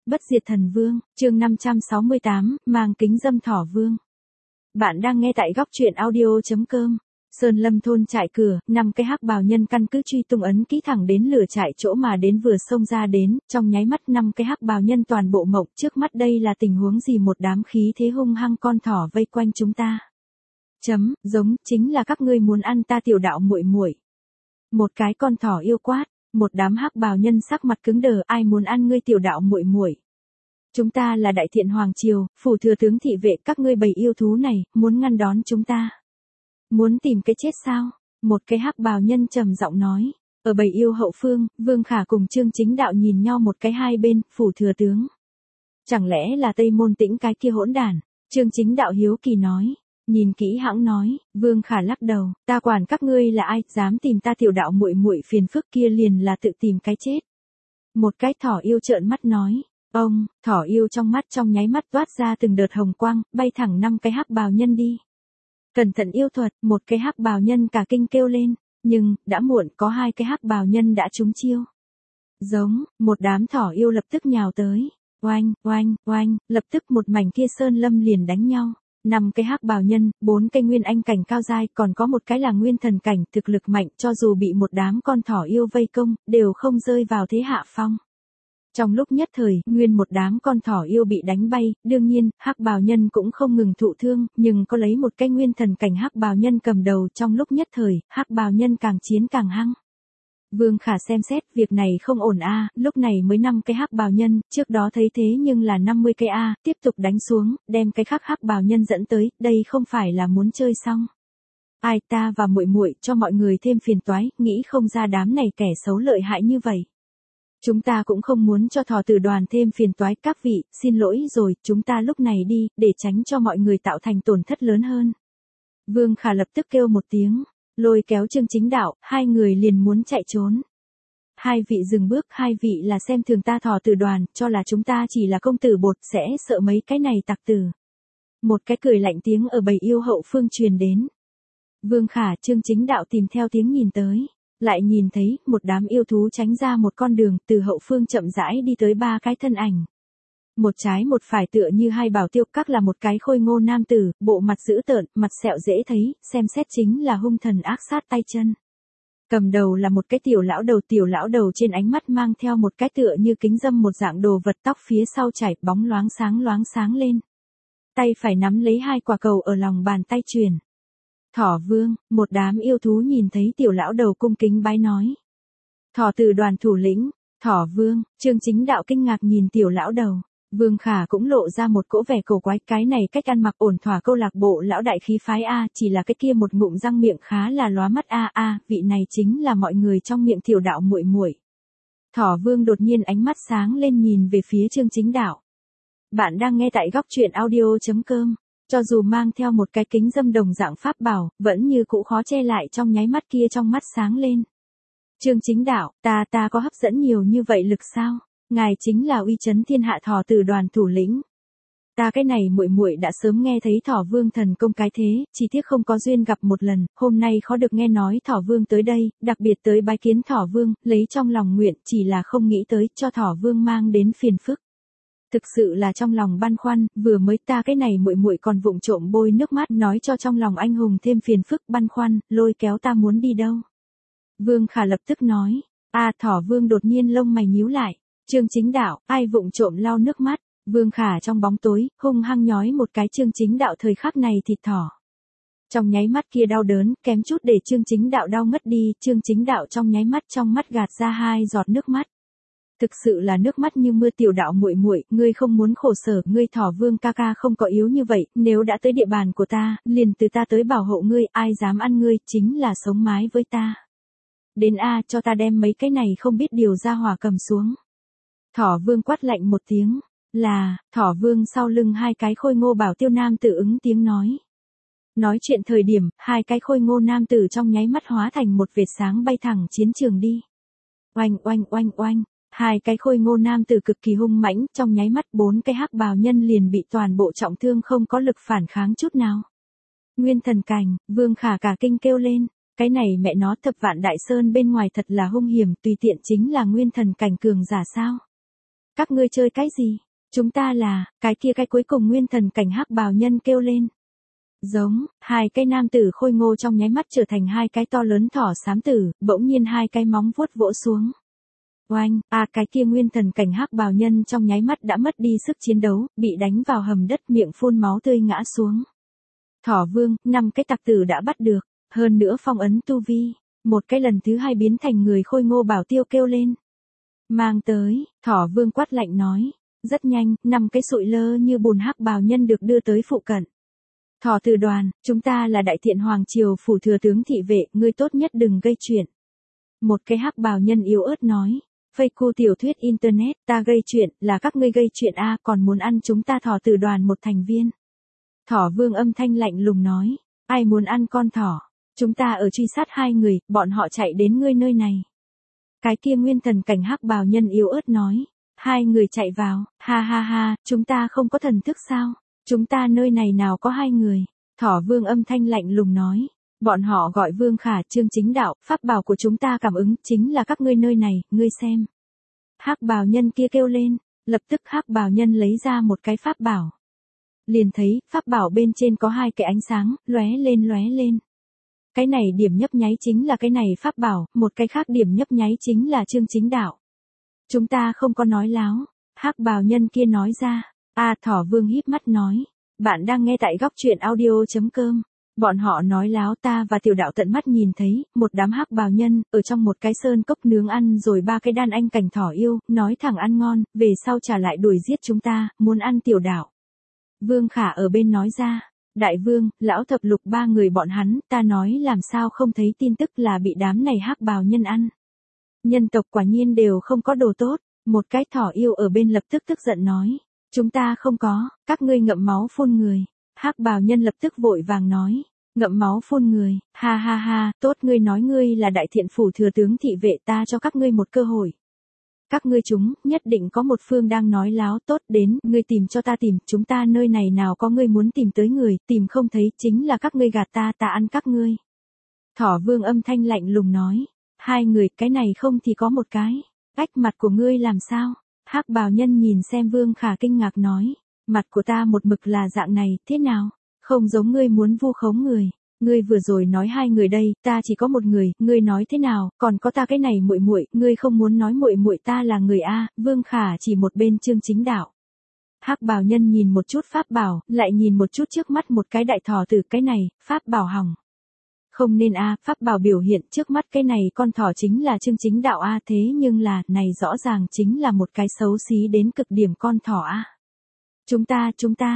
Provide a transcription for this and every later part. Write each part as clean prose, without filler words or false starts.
Bất diệt thần vương, chương 568, mang kính dâm thỏ vương. Bạn đang nghe tại góc truyện audio.com. Sơn Lâm thôn trại cửa, 5 cái hắc bào nhân căn cứ truy tung ấn ký thẳng đến lửa trại chỗ mà đến vừa xông ra đến, trong nháy mắt 5 cái hắc bào nhân toàn bộ mộng, trước mắt đây là tình huống gì, một đám khí thế hung hăng con thỏ vây quanh chúng ta. Giống, chính là các ngươi muốn ăn ta tiểu đạo muội muội. Một cái con thỏ yêu quát, một đám hắc bào nhân sắc mặt cứng đờ, ai muốn ăn ngươi tiểu đạo muội muội? Chúng ta là đại thiện hoàng triều, phủ thừa tướng thị vệ, các ngươi bầy yêu thú này, muốn ngăn đón chúng ta. Muốn tìm cái chết sao? Một cái hắc bào nhân trầm giọng nói. Ở bầy yêu hậu phương, Vương Khả cùng Trương Chính Đạo nhìn nhau một cái hai bên, phủ thừa tướng. Chẳng lẽ là Tây Môn Tĩnh cái kia hỗn đản? Trương Chính Đạo hiếu kỳ nói. Nhìn kỹ hãng nói, Vương Khả lắc đầu, ta quản các ngươi là ai, dám tìm ta tiểu đạo muội muội phiền phức kia liền là tự tìm cái chết. Một cái thỏ yêu trợn mắt nói, ông, thỏ yêu trong mắt trong nháy mắt toát ra từng đợt hồng quang, bay thẳng 5 cái hắc bào nhân đi. Cẩn thận yêu thuật, một cái hắc bào nhân cả kinh kêu lên, nhưng, đã muộn, có 2 cái hắc bào nhân đã trúng chiêu. Giống, một đám thỏ yêu lập tức nhào tới, oanh, oanh, oanh, lập tức một mảnh kia Sơn Lâm liền đánh nhau. 5 cái hắc bào nhân, 4 cái nguyên anh cảnh cao giai, còn có một cái là nguyên thần cảnh, thực lực mạnh, cho dù bị một đám con thỏ yêu vây công, đều không rơi vào thế hạ phong. Trong lúc nhất thời, nguyên một đám con thỏ yêu bị đánh bay, đương nhiên, hắc bào nhân cũng không ngừng thụ thương, nhưng có lấy một cái nguyên thần cảnh hắc bào nhân cầm đầu, trong lúc nhất thời, hắc bào nhân càng chiến càng hăng. Vương Khả xem xét, việc này không ổn lúc này mới 5 cái hắc bào nhân, trước đó thấy thế nhưng là 50 cái tiếp tục đánh xuống, đem cái khác hắc bào nhân dẫn tới, đây không phải là muốn chơi xong. Ai ta và muội muội cho mọi người thêm phiền toái, nghĩ không ra đám này kẻ xấu lợi hại như vậy. Chúng ta cũng không muốn cho thỏ tử đoàn thêm phiền toái, các vị, xin lỗi rồi, chúng ta lúc này đi, để tránh cho mọi người tạo thành tổn thất lớn hơn. Vương Khả lập tức kêu một tiếng. Lôi kéo Trương Chính Đạo, 2 người liền muốn chạy trốn. 2 vị dừng bước, 2 vị là xem thường ta thỏ tử đoàn, cho là chúng ta chỉ là công tử bột, sẽ sợ mấy cái này tặc tử. Một cái cười lạnh tiếng ở bầy yêu hậu phương truyền đến. Vương Khả, Trương Chính Đạo tìm theo tiếng nhìn tới, lại nhìn thấy một đám yêu thú tránh ra một con đường, từ hậu phương chậm rãi đi tới 3 cái thân ảnh. Một trái một phải tựa như 2 bảo tiêu, các là một cái khôi ngô nam tử, bộ mặt dữ tợn, mặt sẹo dễ thấy, xem xét chính là hung thần ác sát tay chân. Cầm đầu là một cái tiểu lão đầu trên ánh mắt mang theo một cái tựa như kính dâm một dạng đồ vật, tóc phía sau chảy bóng loáng sáng lên. Tay phải nắm lấy 2 quả cầu ở lòng bàn tay truyền. Thỏ vương, một đám yêu thú nhìn thấy tiểu lão đầu cung kính bái nói. Thỏ tử đoàn thủ lĩnh, thỏ vương, Trương Chính Đạo kinh ngạc nhìn tiểu lão đầu. Vương Khả cũng lộ ra một cỗ vẻ cổ quái, cái này cách ăn mặc ổn thỏa câu lạc bộ lão đại khí phái chỉ là cái kia một ngụm răng miệng khá là lóa mắt vị này chính là mọi người trong miệng tiểu đạo muội muội. Thỏ Vương đột nhiên ánh mắt sáng lên nhìn về phía Trương Chính Đạo. Bạn đang nghe tại góc truyện audio.com, cho dù mang theo một cái kính dâm đồng dạng pháp bảo, vẫn như cũ khó che lại trong nháy mắt kia trong mắt sáng lên. Trương Chính Đạo, ta có hấp dẫn nhiều như vậy lực sao? Ngài chính là uy chấn thiên hạ thỏ tử đoàn thủ lĩnh. Ta cái này muội muội đã sớm nghe thấy thỏ vương thần công cái thế, chỉ tiếc không có duyên gặp một lần, hôm nay khó được nghe nói thỏ vương tới đây, đặc biệt tới bái kiến thỏ vương, lấy trong lòng nguyện, chỉ là không nghĩ tới cho thỏ vương mang đến phiền phức. Thực sự là trong lòng băn khoăn, vừa mới ta cái này muội muội còn vụng trộm bôi nước mắt nói cho trong lòng anh hùng thêm phiền phức, băn khoăn, lôi kéo ta muốn đi đâu. Vương Khả lập tức nói, thỏ vương đột nhiên lông mày nhíu lại. Trương Chính Đạo, ai vụng trộm lau nước mắt, Vương Khả trong bóng tối, hung hăng nhói một cái Trương Chính Đạo thời khắc này thịt thỏ. Trong nháy mắt kia đau đớn, kém chút để Trương Chính Đạo đau ngất đi, Trương Chính Đạo trong nháy mắt trong mắt gạt ra 2 giọt nước mắt. Thực sự là nước mắt như mưa, tiểu đạo muội muội, ngươi không muốn khổ sở, ngươi thỏ vương ca ca không có yếu như vậy, nếu đã tới địa bàn của ta, liền từ ta tới bảo hộ ngươi, ai dám ăn ngươi, chính là sống mái với ta. Đến cho ta đem mấy cái này không biết điều ra hỏa cầm xuống. Thỏ vương quát lạnh một tiếng, thỏ vương sau lưng 2 cái khôi ngô bảo tiêu nam tử ứng tiếng nói. Nói chuyện thời điểm, 2 cái khôi ngô nam tử trong nháy mắt hóa thành một vệt sáng bay thẳng chiến trường đi. Oanh oanh oanh oanh, 2 cái khôi ngô nam tử cực kỳ hung mãnh, trong nháy mắt 4 cái hắc bào nhân liền bị toàn bộ trọng thương không có lực phản kháng chút nào. Nguyên thần cảnh, Vương Khả cả kinh kêu lên, cái này mẹ nó Thập Vạn Đại Sơn bên ngoài thật là hung hiểm, tùy tiện chính là nguyên thần cảnh cường giả sao? các ngươi chơi cái gì? Chúng ta là, cái kia cái cuối cùng nguyên thần cảnh hắc bào nhân kêu lên. Giống, hai cái nam tử khôi ngô trong nháy mắt trở thành hai cái to lớn thỏ xám tử, bỗng nhiên hai cái móng vuốt vỗ xuống. Oanh, cái kia nguyên thần cảnh hắc bào nhân trong nháy mắt đã mất đi sức chiến đấu, bị đánh vào hầm đất miệng phun máu tươi ngã xuống. Thỏ vương, 5 cái tặc tử đã bắt được, hơn nữa phong ấn tu vi, một cái lần thứ 2 biến thành người khôi ngô bảo tiêu kêu lên. Mang tới, thỏ vương quát lạnh nói, rất nhanh, 5 cái sụi lơ như bùn hắc bào nhân được đưa tới phụ cận. Thỏ tử đoàn, chúng ta là đại thiện hoàng triều phủ thừa tướng thị vệ, ngươi tốt nhất đừng gây chuyện. Một cái hắc bào nhân yếu ớt nói, Fake tiểu thuyết internet, ta gây chuyện, là các ngươi gây chuyện còn muốn ăn chúng ta thỏ tử đoàn một thành viên. Thỏ vương âm thanh lạnh lùng nói, ai muốn ăn con thỏ, chúng ta ở truy sát 2 người, bọn họ chạy đến ngươi nơi này. Cái kia nguyên thần cảnh hắc bào nhân yếu ớt nói, 2 người chạy vào, ha ha ha, chúng ta không có thần thức sao, chúng ta nơi này nào có 2 người. Thỏ vương âm thanh lạnh lùng nói, bọn họ gọi Vương Khả, Trương Chính Đạo, pháp bảo của chúng ta cảm ứng chính là các ngươi nơi này, ngươi xem. Hắc bào nhân kia kêu lên, lập tức hắc bào nhân lấy ra một cái pháp bảo. Liền thấy, pháp bảo bên trên có 2 cái ánh sáng, lóe lên lóe lên. Cái này điểm nhấp nháy chính là cái này pháp bảo, một cái khác điểm nhấp nháy chính là Trương Chính Đạo. Chúng ta không có nói láo, hắc bào nhân kia nói ra. Thỏ vương híp mắt nói, bạn đang nghe tại góc truyện audio.com. Bọn họ nói láo, ta và tiểu đạo tận mắt nhìn thấy, một đám hắc bào nhân, ở trong một cái sơn cốc nướng ăn rồi 3 cái đàn anh cảnh thỏ yêu, nói thẳng ăn ngon, về sau trả lại đuổi giết chúng ta, muốn ăn tiểu đạo. Vương Khả ở bên nói ra, đại vương, lão thập lục 3 người bọn hắn, ta nói làm sao không thấy tin tức là bị đám này hắc bào nhân ăn. Nhân tộc quả nhiên đều không có đồ tốt, một cái thỏ yêu ở bên lập tức tức giận nói, chúng ta không có, các ngươi ngậm máu phun người. Hắc bào nhân lập tức vội vàng nói, ngậm máu phun người, ha ha ha, tốt ngươi nói ngươi là đại thiện phủ thừa tướng thị vệ, ta cho các ngươi một cơ hội. Các ngươi chúng, nhất định có một phương đang nói láo, tốt đến, ngươi tìm cho ta tìm, chúng ta nơi này nào có ngươi muốn tìm tới người, tìm không thấy, chính là các ngươi gạt ta, ta ăn các ngươi. Thỏ vương âm thanh lạnh lùng nói, 2 người, cái này không thì có một cái, cách mặt của ngươi làm sao? Hắc bào nhân nhìn xem Vương Khả kinh ngạc nói, mặt của ta một mực là dạng này, thế nào? Không giống ngươi muốn vu khống người. Ngươi vừa rồi nói 2 người đây, ta chỉ có một người, ngươi nói thế nào? Còn có ta cái này muội muội, ngươi không muốn nói muội muội ta là người Vương Khả chỉ một bên Trương Chính Đạo. Hắc bào nhân nhìn một chút pháp bảo, lại nhìn một chút trước mắt một cái đại thỏ tử, cái này, pháp bảo hỏng. Không nên pháp bảo biểu hiện trước mắt cái này con thỏ chính là Trương Chính Đạo thế nhưng là, này rõ ràng chính là một cái xấu xí đến cực điểm con thỏ Chúng ta,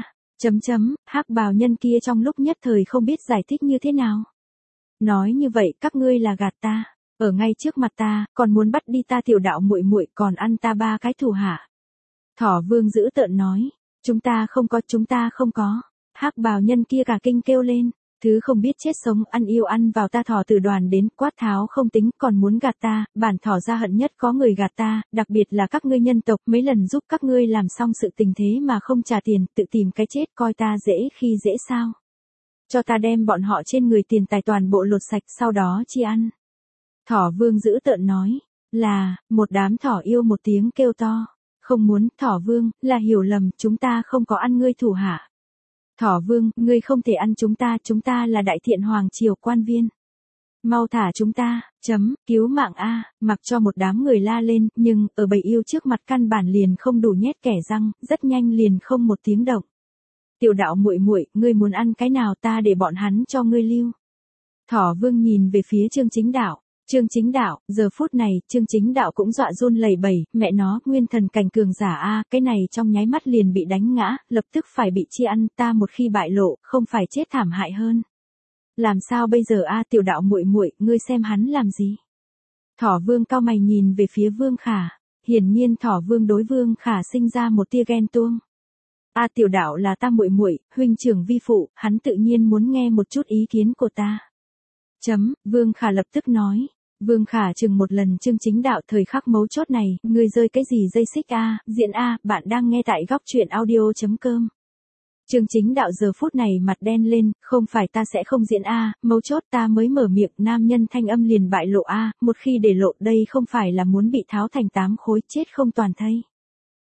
hắc bào nhân kia trong lúc nhất thời không biết giải thích như thế nào. Nói như vậy, các ngươi là gạt ta, ở ngay trước mặt ta, còn muốn bắt đi ta tiểu đạo muội muội, còn ăn ta 3 cái thủ hạ. Thỏ vương dữ tợn nói, chúng ta không có. Hắc bào nhân kia cả kinh kêu lên, thứ không biết chết sống, ăn yêu ăn vào ta thỏ tử đoàn đến, quát tháo không tính, còn muốn gạt ta, bản thỏ ra hận nhất có người gạt ta, đặc biệt là các ngươi nhân tộc, mấy lần giúp các ngươi làm xong sự tình thế mà không trả tiền, tự tìm cái chết, coi ta dễ khi dễ sao. Cho ta đem bọn họ trên người tiền tài toàn bộ lột sạch, sau đó chi ăn. Thỏ vương dữ tợn nói, là, một đám thỏ yêu một tiếng kêu to, không muốn, thỏ vương, là hiểu lầm, chúng ta không có ăn ngươi thủ hạ. Thỏ vương, ngươi không thể ăn chúng ta là đại thiện hoàng triều quan viên. Mau thả chúng ta, cứu mạng mặc cho một đám người la lên, nhưng, ở bầy yêu trước mặt căn bản liền không đủ nhét kẻ răng, rất nhanh liền không một tiếng động. Tiểu đạo muội muội, ngươi muốn ăn cái nào ta để bọn hắn cho ngươi lưu. Thỏ vương nhìn về phía Trương Chính Đạo. Trương Chính Đạo, giờ phút này, Trương Chính Đạo cũng dọa run lẩy bẩy, mẹ nó, nguyên thần cảnh cường giả cái này trong nháy mắt liền bị đánh ngã, lập tức phải bị chi ăn, ta một khi bại lộ, không phải chết thảm hại hơn. Làm sao bây giờ tiểu đạo muội muội, ngươi xem hắn làm gì? Thỏ vương cao mày nhìn về phía Vương Khả, hiển nhiên thỏ vương đối Vương Khả sinh ra một tia ghen tuông. Tiểu đạo là ta muội muội, huynh trưởng vi phụ, hắn tự nhiên muốn nghe một chút ý kiến của ta. Vương Khả lập tức nói. Vương Khả chừng một lần Trương Chính Đạo, thời khắc mấu chốt này, ngươi rơi cái gì dây xích diễn bạn đang nghe tại góc truyện audio.com. Trương Chính Đạo giờ phút này mặt đen lên, không phải ta sẽ không diễn mấu chốt ta mới mở miệng, nam nhân thanh âm liền bại lộ một khi để lộ đây không phải là muốn bị tháo thành 8 khối chết không toàn thây.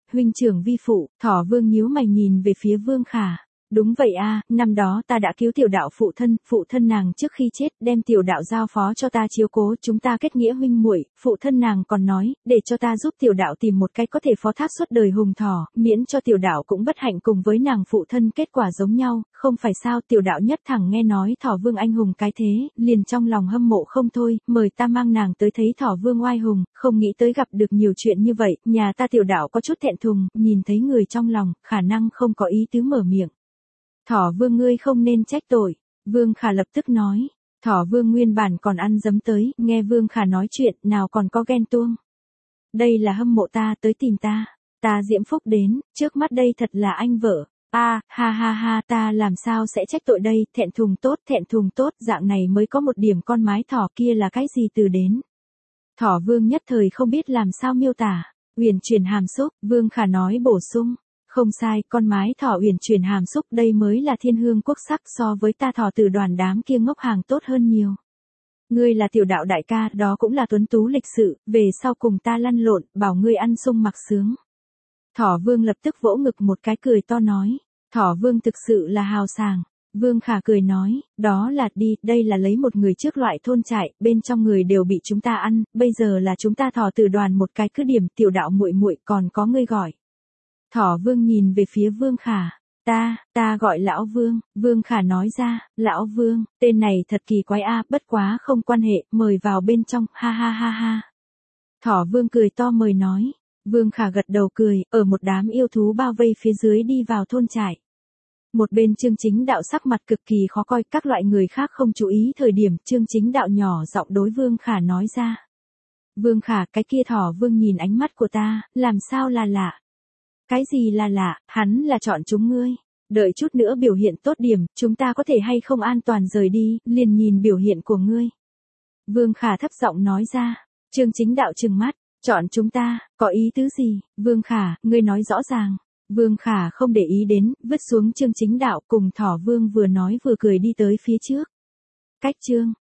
huynh trưởng vi phụ, Thỏ Vương nhíu mày nhìn về phía Vương Khả. Đúng vậy a, năm đó ta đã cứu tiểu đạo phụ thân nàng trước khi chết đem tiểu đạo giao phó cho ta chiếu cố, chúng ta kết nghĩa huynh muội, phụ thân nàng còn nói, để cho ta giúp tiểu đạo tìm một cái có thể phó thác suốt đời hùng thỏ, miễn cho tiểu đạo cũng bất hạnh cùng với nàng phụ thân kết quả giống nhau, không phải sao? Tiểu đạo nhất thẳng nghe nói Thỏ Vương anh hùng cái thế, liền trong lòng hâm mộ không thôi, mời ta mang nàng tới thấy Thỏ Vương oai hùng, không nghĩ tới gặp được nhiều chuyện như vậy, nhà ta tiểu đạo có chút thẹn thùng, nhìn thấy người trong lòng, khả năng không có ý tứ mở miệng. Thỏ Vương ngươi không nên trách tội, Vương Khả lập tức nói. Thỏ Vương nguyên bản còn ăn dấm tới, nghe Vương Khả nói chuyện, nào còn có ghen tuông. Đây là hâm mộ ta tới tìm ta, ta Diễm Phúc đến, trước mắt đây thật là anh vợ. Ha ha, ta làm sao sẽ trách tội đây, thẹn thùng tốt, dạng này mới có một điểm con mái thỏ kia là cái gì từ đến. Thỏ Vương nhất thời không biết làm sao miêu tả, uyển chuyển hàm xúc, Vương Khả nói bổ sung. Không sai, con mái thỏ uyển chuyển hàm xúc đây mới là thiên hương quốc sắc, so với ta thỏ tử đoàn đám kia ngốc hàng tốt hơn nhiều. Ngươi là tiểu đạo đại ca, đó cũng là tuấn tú lịch sự, về sau cùng ta lăn lộn, bảo ngươi ăn sung mặc sướng. Thỏ Vương lập tức vỗ ngực một cái cười to nói, Thỏ Vương thực sự là hào sảng. Vương Khả cười nói, đó là đi, đây là lấy một người trước loại thôn trại, bên trong người đều bị chúng ta ăn, bây giờ là chúng ta thỏ tử đoàn một cái cứ điểm, tiểu đạo muội muội còn có ngươi gọi. Thỏ Vương nhìn về phía Vương Khả, ta gọi Lão Vương, Vương Khả nói ra, Lão Vương, tên này thật kỳ quái a, bất quá không quan hệ, mời vào bên trong, ha. Thỏ Vương cười to mời nói, Vương Khả gật đầu cười, ở một đám yêu thú bao vây phía dưới đi vào thôn trại. Một bên Chương Chính Đạo sắc mặt cực kỳ khó coi, các loại người khác không chú ý thời điểm, Chương Chính Đạo nhỏ giọng đối Vương Khả nói ra. Vương Khả, cái kia Thỏ Vương nhìn ánh mắt của ta, làm sao là lạ? Cái gì là lạ, hắn là chọn chúng ngươi. Đợi chút nữa biểu hiện tốt điểm, chúng ta có thể hay không an toàn rời đi, liền nhìn biểu hiện của ngươi. Vương Khả thấp giọng nói ra. Chương Chính Đạo trừng mắt, chọn chúng ta, có ý tứ gì? Vương Khả, ngươi nói rõ ràng. Vương Khả không để ý đến, vứt xuống Chương Chính Đạo cùng Thỏ Vương vừa nói vừa cười đi tới phía trước. Cách chương.